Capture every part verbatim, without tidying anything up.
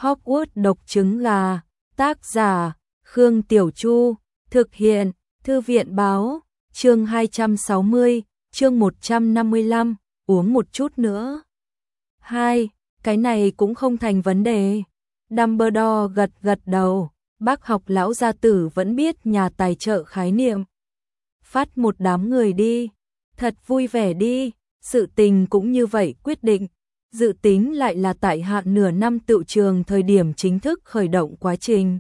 Hogwarts độc trứng gà, tác giả, Khương Tiểu Chu, thực hiện, Thư viện báo, chương hai trăm sáu mươi, chương một trăm năm mươi lăm, uống một chút nữa. Hai, cái này cũng không thành vấn đề. Dumbledore gật gật đầu, bác học lão gia tử vẫn biết nhà tài trợ khái niệm. Phát một đám người đi, thật vui vẻ đi, sự tình cũng như vậy quyết định. Dự tính lại là tại hạn nửa năm tựu trường thời điểm chính thức khởi động quá trình.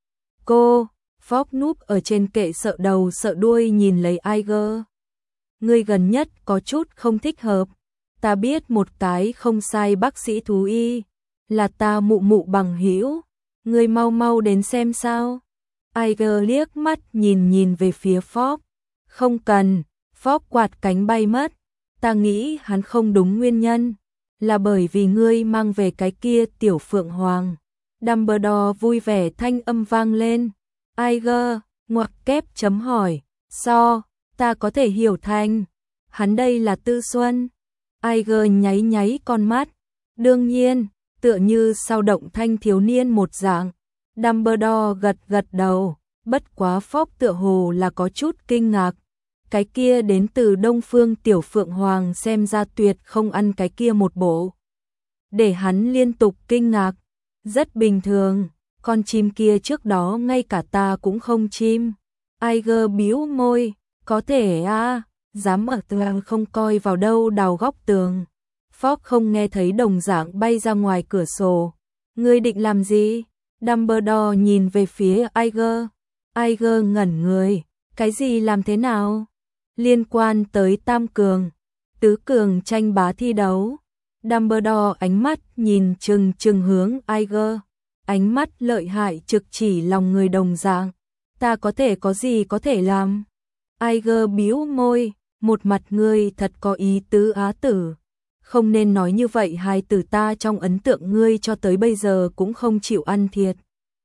Cô, Fogg núp ở trên kệ sợ đầu sợ đuôi nhìn lấy Iger. Ngươi gần nhất có chút không thích hợp. Ta biết một cái không sai bác sĩ thú y, là ta mụ mụ bằng hữu. Ngươi mau mau đến xem sao. Iger liếc mắt nhìn nhìn về phía Fogg. Không cần, Fogg quạt cánh bay mất. Ta nghĩ hắn không đúng nguyên nhân, là bởi vì ngươi mang về cái kia tiểu phượng hoàng. Dumbledore vui vẻ thanh âm vang lên. Iger, ngoặc kép chấm hỏi, so, ta có thể hiểu thành, hắn đây là Tư Xuân. Iger nháy nháy con mắt, đương nhiên, tựa như sao động thanh thiếu niên một dạng. Dumbledore gật gật đầu, bất quá Fogg tựa hồ là có chút kinh ngạc. Cái kia đến từ Đông Phương tiểu phượng hoàng xem ra tuyệt không ăn cái kia một bộ. Để hắn liên tục kinh ngạc, rất bình thường, con chim kia trước đó ngay cả ta cũng không chim. Iger bĩu môi, có thể à, dám ở tường không coi vào đâu đào góc tường. Fogg không nghe thấy đồng dạng bay ra ngoài cửa sổ. Ngươi định làm gì? Dumbledore nhìn về phía Iger. Iger ngẩn người, cái gì làm thế nào? Liên quan tới tam cường, tứ cường tranh bá thi đấu. Dumbledore ánh mắt nhìn chừng chừng hướng Iger, ánh mắt lợi hại trực chỉ lòng người đồng dạng. Ta có thể có gì có thể làm? Iger bĩu môi, một mặt ngươi thật có ý tứ á tử. Không nên nói như vậy, hai từ ta trong ấn tượng ngươi cho tới bây giờ cũng không chịu ăn thiệt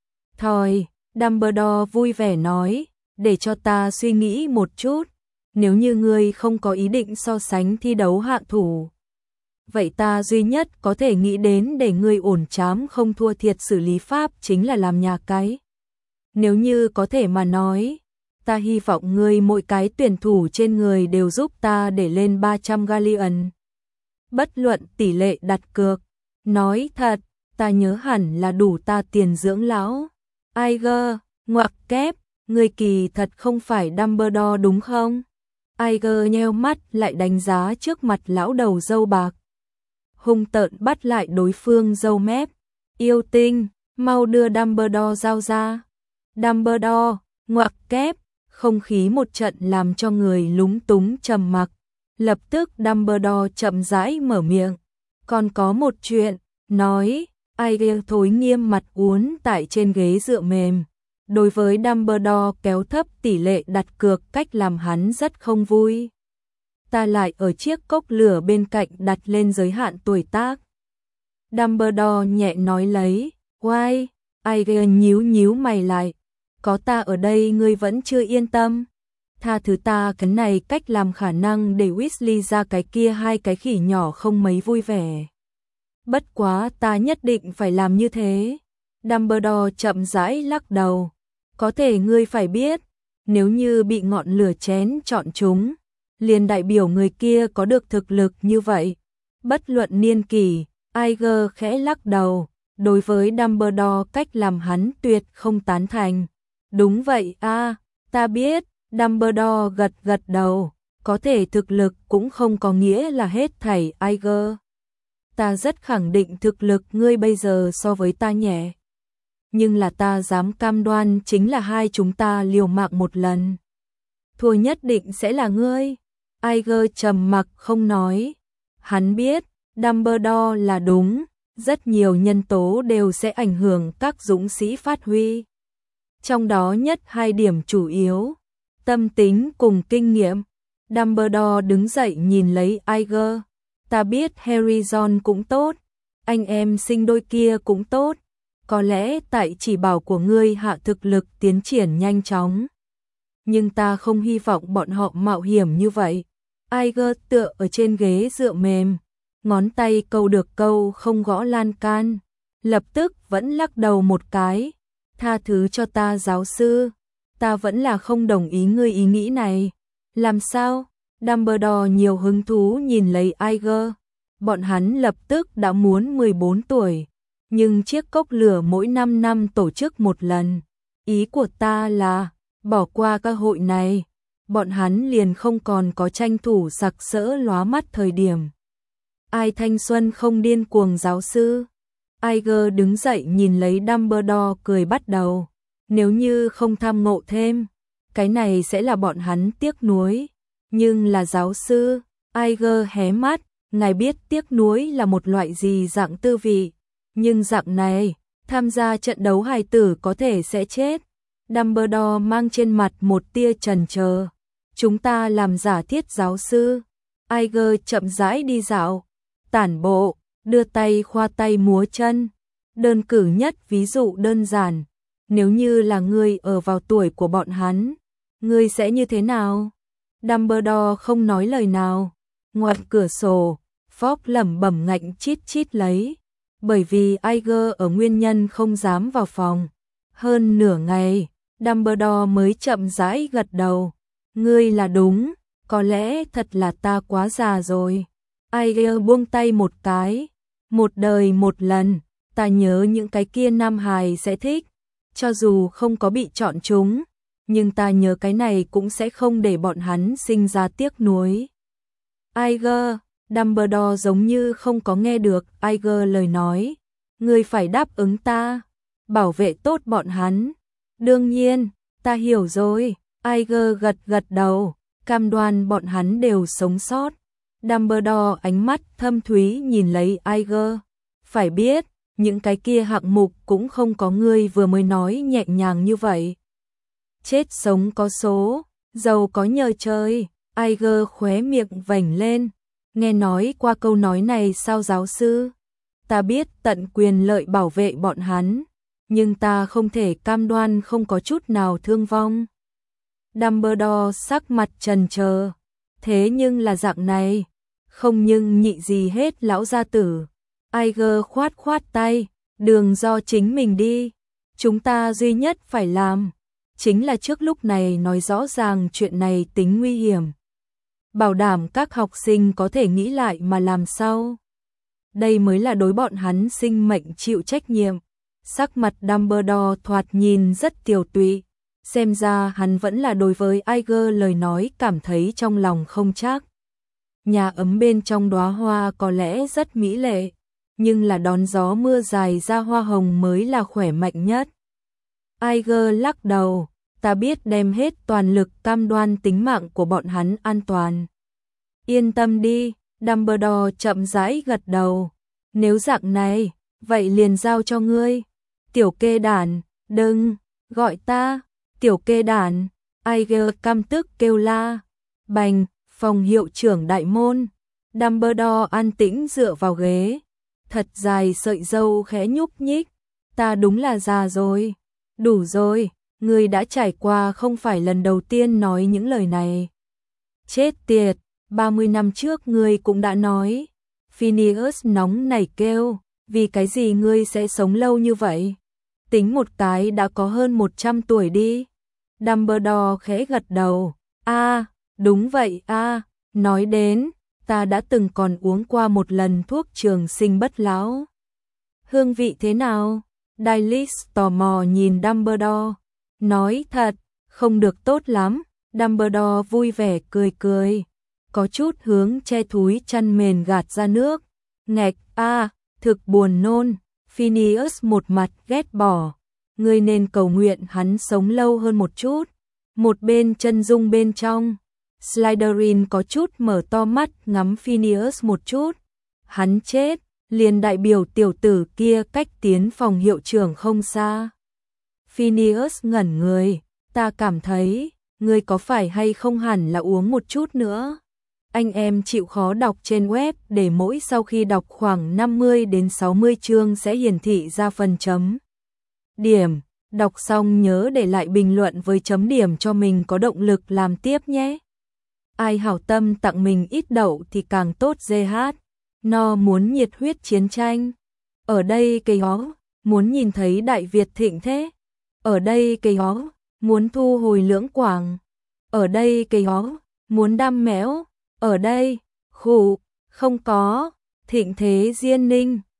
thòi. Dumbledore vui vẻ nói, để cho ta suy nghĩ một chút. Nếu như ngươi không có ý định so sánh thi đấu hạ thủ, vậy ta duy nhất có thể nghĩ đến để ngươi ổn chám không thua thiệt xử lý pháp chính là làm nhà cái. Nếu như có thể mà nói, ta hy vọng ngươi mỗi cái tuyển thủ trên người đều giúp ta để lên ba trăm galleon. Bất luận tỷ lệ đặt cược. Nói thật, ta nhớ hẳn là đủ ta tiền dưỡng lão. Iger, ngoặc kép, ngươi kỳ thật không phải Dumbledore đúng không? Iger nheo mắt lại đánh giá trước mặt lão đầu râu bạc. Hung tợn bắt lại đối phương râu mép. Yêu tinh, mau đưa Dumbledore dao ra. Dumbledore, ngoặc kép, không khí một trận làm cho người lúng túng trầm mặc. Lập tức Dumbledore chậm rãi mở miệng. Còn có một chuyện, nói, Iger thối nghiêm mặt uốn tại trên ghế dựa mềm. Đối với Dumbledore kéo thấp tỷ lệ đặt cược cách làm hắn rất không vui. Ta lại ở chiếc cốc lửa bên cạnh đặt lên giới hạn tuổi tác. Dumbledore nhẹ nói lấy, Why? Iger nhíu nhíu mày lại. Có ta ở đây ngươi vẫn chưa yên tâm. Tha thứ ta, cái này cách làm khả năng để Weasley ra cái kia hai cái khỉ nhỏ không mấy vui vẻ. Bất quá ta nhất định phải làm như thế. Dumbledore chậm rãi lắc đầu. Có thể ngươi phải biết, nếu như bị ngọn lửa chén chọn chúng, liền đại biểu người kia có được thực lực như vậy. Bất luận niên kỷ, Iger khẽ lắc đầu, đối với Dumbledore cách làm hắn tuyệt không tán thành. Đúng vậy a, à, ta biết, Dumbledore gật gật đầu, có thể thực lực cũng không có nghĩa là hết thảy Iger. Ta rất khẳng định thực lực ngươi bây giờ so với ta nhẹ. Nhưng là ta dám cam đoan chính là hai chúng ta liều mạng một lần. Thua nhất định sẽ là ngươi. Iger trầm mặc không nói. Hắn biết, Dumbledore là đúng, rất nhiều nhân tố đều sẽ ảnh hưởng các dũng sĩ phát huy. Trong đó nhất hai điểm chủ yếu, tâm tính cùng kinh nghiệm. Dumbledore đứng dậy nhìn lấy Iger. Ta biết Harry John cũng tốt, anh em sinh đôi kia cũng tốt. Có lẽ tại chỉ bảo của ngươi hạ thực lực tiến triển nhanh chóng. Nhưng ta không hy vọng bọn họ mạo hiểm như vậy. Iger tựa ở trên ghế dựa mềm, ngón tay câu được câu không gõ lan can. lập tức vẫn lắc đầu một cái. Tha thứ cho ta giáo sư, ta vẫn là không đồng ý ngươi ý nghĩ này. Làm sao? Dumbledore nhiều hứng thú nhìn lấy Iger. Bọn hắn lập tức đã muốn mười bốn tuổi, nhưng chiếc cốc lửa mỗi năm năm tổ chức một lần. Ý của ta là, bỏ qua cơ hội này, bọn hắn liền không còn có tranh thủ sặc sỡ lóa mắt thời điểm. Ai thanh xuân không điên cuồng giáo sư? Iger đứng dậy nhìn lấy Dumbledore cười bắt đầu. Nếu như không tham ngộ thêm, cái này sẽ là bọn hắn tiếc nuối. Nhưng là giáo sư, Iger hé mắt, ngài biết tiếc nuối là một loại gì dạng tư vị. Nhưng dạng này, tham gia trận đấu hài tử có thể sẽ chết. Dumbledore mang trên mặt một tia chần chờ. Chúng ta làm giả thiết giáo sư. Iger chậm rãi đi dạo, tản bộ, đưa tay khoa tay múa chân. Đơn cử nhất ví dụ đơn giản. Nếu như là ngươi ở vào tuổi của bọn hắn, ngươi sẽ như thế nào? Dumbledore không nói lời nào. Ngoài cửa sổ, Fox lẩm bẩm ngạnh chít chít lấy. Bởi vì Iger ở nguyên nhân không dám vào phòng. Hơn nửa ngày, Dumbledore mới chậm rãi gật đầu. Ngươi là đúng, có lẽ thật là ta quá già rồi. Iger buông tay một cái. Một đời một lần, ta nhớ những cái kia nam hài sẽ thích. Cho dù không có bị chọn chúng, nhưng ta nhớ cái này cũng sẽ không để bọn hắn sinh ra tiếc nuối. Iger, Dumbledore giống như không có nghe được Iger lời nói. Ngươi phải đáp ứng ta, bảo vệ tốt bọn hắn. Đương nhiên, ta hiểu rồi. Iger gật gật đầu, cam đoan bọn hắn đều sống sót. Dumbledore ánh mắt thâm thúy nhìn lấy Iger. Phải biết, những cái kia hạng mục cũng không có ngươi vừa mới nói nhẹ nhàng như vậy. Chết sống có số, giàu có nhờ trời. Iger khóe miệng vểnh lên. Nghe nói qua câu nói này sao giáo sư? Ta biết tận quyền lợi bảo vệ bọn hắn, nhưng ta không thể cam đoan không có chút nào thương vong. Dumbledore sắc mặt trần chờ. Thế nhưng là dạng này, không nhưng nhị gì hết lão gia tử. Iger khoát khoát tay, đường do chính mình đi. Chúng ta duy nhất phải làm, chính là trước lúc này nói rõ ràng chuyện này tính nguy hiểm. Bảo đảm các học sinh có thể nghĩ lại mà làm sau. Đây mới là đối bọn hắn sinh mệnh chịu trách nhiệm. Sắc mặt Dumbledore thoạt nhìn rất tiều tụy. Xem ra hắn vẫn là đối với Iger lời nói cảm thấy trong lòng không chắc. Nhà ấm bên trong đóa hoa có lẽ rất mỹ lệ, nhưng là đón gió mưa dài ra hoa hồng mới là khỏe mạnh nhất. Iger lắc đầu, ta biết đem hết toàn lực cam đoan tính mạng của bọn hắn an toàn. Yên tâm đi, Dumbledore chậm rãi gật đầu. Nếu dạng này, vậy liền giao cho ngươi. Tiểu kê đản, đừng, gọi ta, tiểu kê đản. Iger căm tức kêu la. Bành, phòng hiệu trưởng đại môn. Dumbledore an tĩnh dựa vào ghế. Thật dài sợi râu khẽ nhúc nhích. Ta đúng là già rồi. Đủ rồi, ngươi đã trải qua không phải lần đầu tiên nói những lời này. Chết tiệt, ba mươi năm trước ngươi cũng đã nói. Phineas nóng nảy kêu, vì cái gì ngươi sẽ sống lâu như vậy? Tính một cái đã có hơn một trăm tuổi đi. Dumbledore khẽ gật đầu. A, à, đúng vậy a, à. Nói đến, ta đã từng còn uống qua một lần thuốc trường sinh bất lão. Hương vị thế nào? Dalis tò mò nhìn Dumbledore. Nói thật, không được tốt lắm. Dumbledore vui vẻ cười cười. Có chút hướng che thúi chăn mền gạt ra nước. Ngạch, a, à, thực buồn nôn. Phineas một mặt ghét bỏ. Ngươi nên cầu nguyện hắn sống lâu hơn một chút. Một bên chân dung bên trong, Slytherin có chút mở to mắt ngắm Phineas một chút. Hắn chết, liền đại biểu tiểu tử kia cách tiến phòng hiệu trưởng không xa. Phineas ngẩn người, ta cảm thấy, ngươi có phải hay không hẳn là uống một chút nữa. Anh em chịu khó đọc trên web để mỗi sau khi đọc khoảng năm mươi đến sáu mươi chương sẽ hiển thị ra phần chấm điểm. Đọc xong nhớ để lại bình luận với chấm điểm cho mình có động lực làm tiếp nhé. Ai hảo tâm tặng mình ít đậu thì càng tốt giê hát. No muốn nhiệt huyết chiến tranh. ở đây cây ó, muốn nhìn thấy Đại Việt thịnh thế, ở đây cây ó, muốn thu hồi Lưỡng Quảng, ở đây cây ó, muốn đam mẽo, ở đây, khụ, không có, thịnh thế Diên Ninh.